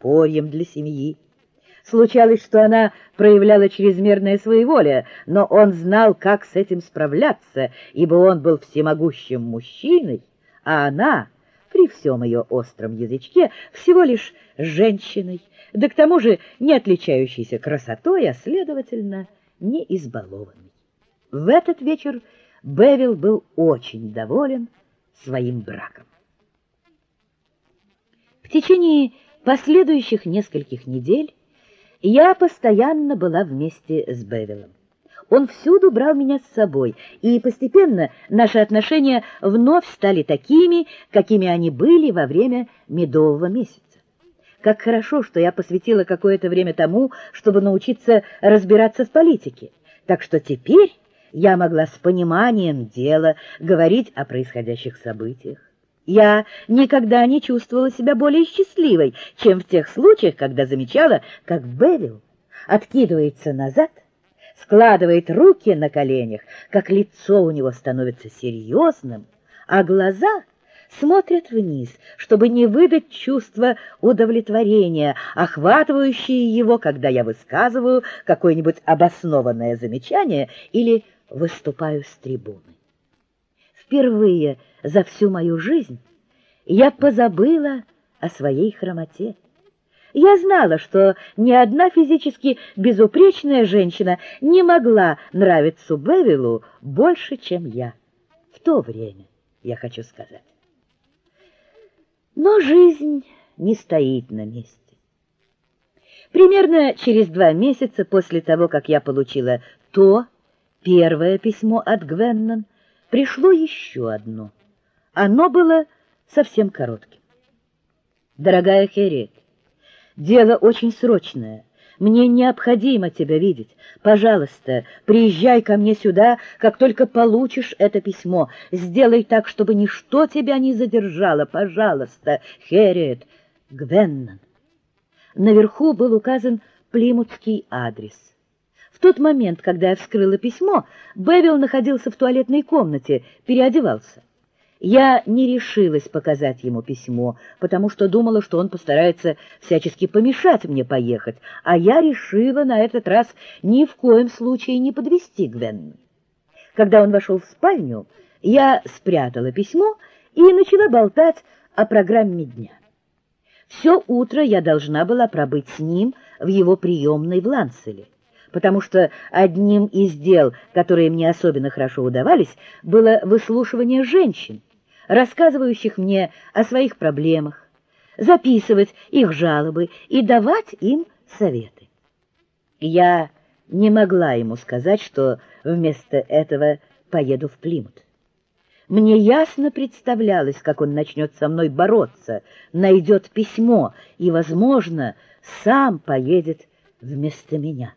подспорьем для семьи. Случалось, что она проявляла чрезмерное своеволие, но он знал, как с этим справляться, ибо он был всемогущим мужчиной, а она, при всем ее остром язычке, всего лишь женщиной, да к тому же не отличающейся красотой, а, следовательно, не избалованной. В этот вечер Бевил был очень доволен своим браком. В течение последующих нескольких недель я постоянно была вместе с Бевилом. Он всюду брал меня с собой, и постепенно наши отношения вновь стали такими, какими они были во время медового месяца. Как хорошо, что я посвятила какое-то время тому, чтобы научиться разбираться в политике, так что теперь я могла с пониманием дела говорить о происходящих событиях. Я никогда не чувствовала себя более счастливой, чем в тех случаях, когда замечала, как Бевил откидывается назад, складывает руки на коленях, как лицо у него становится серьезным, а глаза смотрят вниз, чтобы не выдать чувство удовлетворения, охватывающее его, когда я высказываю какое-нибудь обоснованное замечание или выступаю с трибуны. Впервые за всю мою жизнь я позабыла о своей хромоте. Я знала, что ни одна физически безупречная женщина не могла нравиться Бевилу больше, чем я. В то время, я хочу сказать. Но жизнь не стоит на месте. Примерно через 2 месяца после того, как я получила то первое письмо от Гвеннон, пришло еще одно. Оно было совсем коротким. «Дорогая Хэрриет, дело очень срочное. Мне необходимо тебя видеть. Пожалуйста, приезжай ко мне сюда, как только получишь это письмо. Сделай так, чтобы ничто тебя не задержало. Пожалуйста, Хэрриет, Гвеннон». Наверху был указан плимутский адрес. В тот момент, когда я вскрыла письмо, Бевил находился в туалетной комнате, переодевался. Я не решилась показать ему письмо, потому что думала, что он постарается всячески помешать мне поехать, а я решила на этот раз ни в коем случае не подвести Гвенну. Когда он вошел в спальню, я спрятала письмо и начала болтать о программе дня. Все утро я должна была пробыть с ним в его приемной в Ланцеле, потому что одним из дел, которые мне особенно хорошо удавались, было выслушивание женщин, рассказывающих мне о своих проблемах, записывать их жалобы и давать им советы. Я не могла ему сказать, что вместо этого поеду в Плимут. Мне ясно представлялось, как он начнет со мной бороться, найдет письмо и, возможно, сам поедет вместо меня.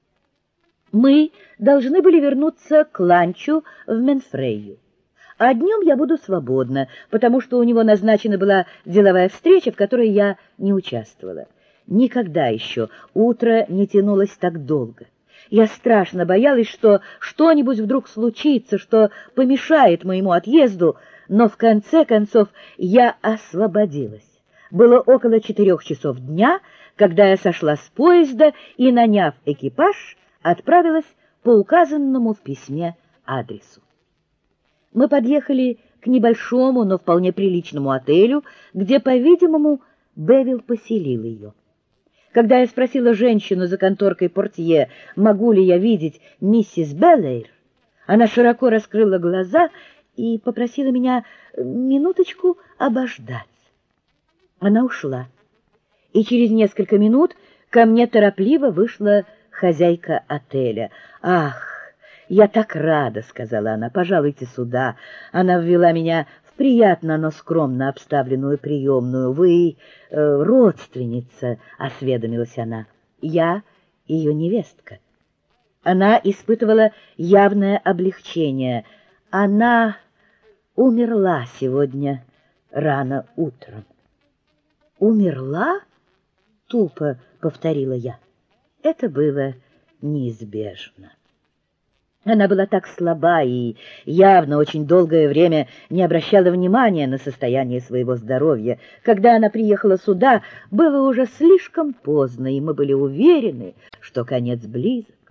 Мы должны были вернуться к ланчу в Менфрейю. А днем я буду свободна, потому что у него назначена была деловая встреча, в которой я не участвовала. Никогда еще утро не тянулось так долго. Я страшно боялась, что что-нибудь вдруг случится, что помешает моему отъезду, но в конце концов я освободилась. Было около 4 часов дня, когда я сошла с поезда и, наняв экипаж, отправилась по указанному в письме адресу. Мы подъехали к небольшому, но вполне приличному отелю, где, по-видимому, Бевил поселил ее. Когда я спросила женщину за конторкой портье, могу ли я видеть миссис Беллэйр, она широко раскрыла глаза и попросила меня минуточку обождать. Она ушла, и через несколько минут ко мне торопливо вышла хозяйка отеля. «Ах, я так рада», — сказала она, — «пожалуйте сюда». Она ввела меня в приятно, но скромно обставленную приемную. «Вы родственница», — осведомилась она. «Я ее невестка». Она испытывала явное облегчение. Она умерла сегодня рано утром. «Умерла?» — тупо повторила я. Это было неизбежно. Она была так слаба и явно очень долгое время не обращала внимания на состояние своего здоровья. Когда она приехала сюда, было уже слишком поздно, и мы были уверены, что конец близок.